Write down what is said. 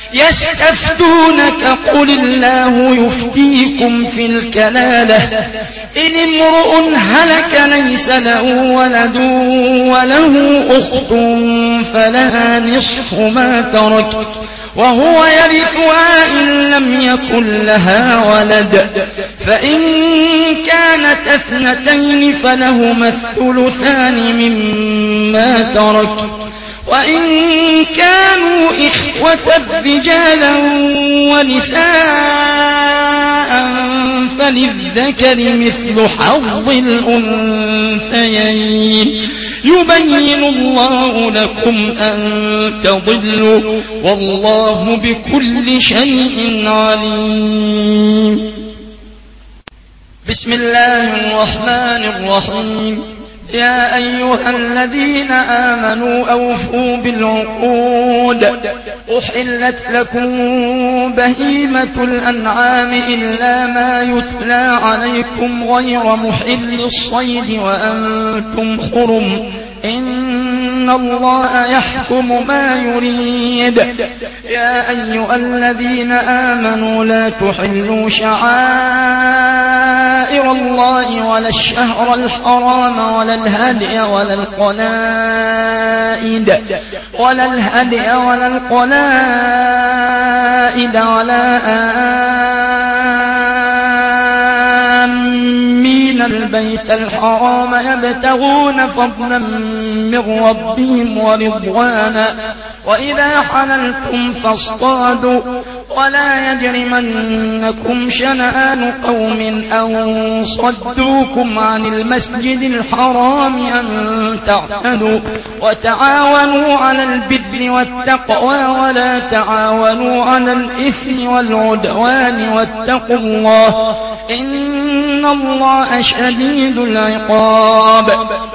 يستفتونك قل الله يفتيكم في الكلالة إن امرؤ هلك ليس له ولد وله أخت فلها نصف ما ترك وهو يرثها إن لم يكن لها ولد فإن كانت اثنتين فلهما الثلثان مما ترك وإن كانوا إخوة رجالا ونساء فللذكر مثل حظ الأنثيين يبين الله لكم أن تضلوا والله بكل شيء عليم. بسم الله الرحمن الرحيم. يا أيها الذين آمنوا أوفوا بالعقود أحلت لكم بهيمة الأنعام إلا ما يتلى عليكم غير محل الصيد وأنتم حرم إن الله يحكم ما يريد. يا أيها الذين آمنوا لا تحلوا شعائر الله ولا الشهر الحرام ولا الهدي ولا القلائد ولا آمين البيت الحرام يبتغون فضلا من ربهم ورضوانا وإذا حللتم فاصطادوا ولا يجرمنكم شنآن قوم أن صدوكم عن المسجد الحرام أن تعتدوا وتعاونوا على البر والتقوى ولا تعاونوا على الإثم والعدوان واتقوا الله إن الله شديد العقاب.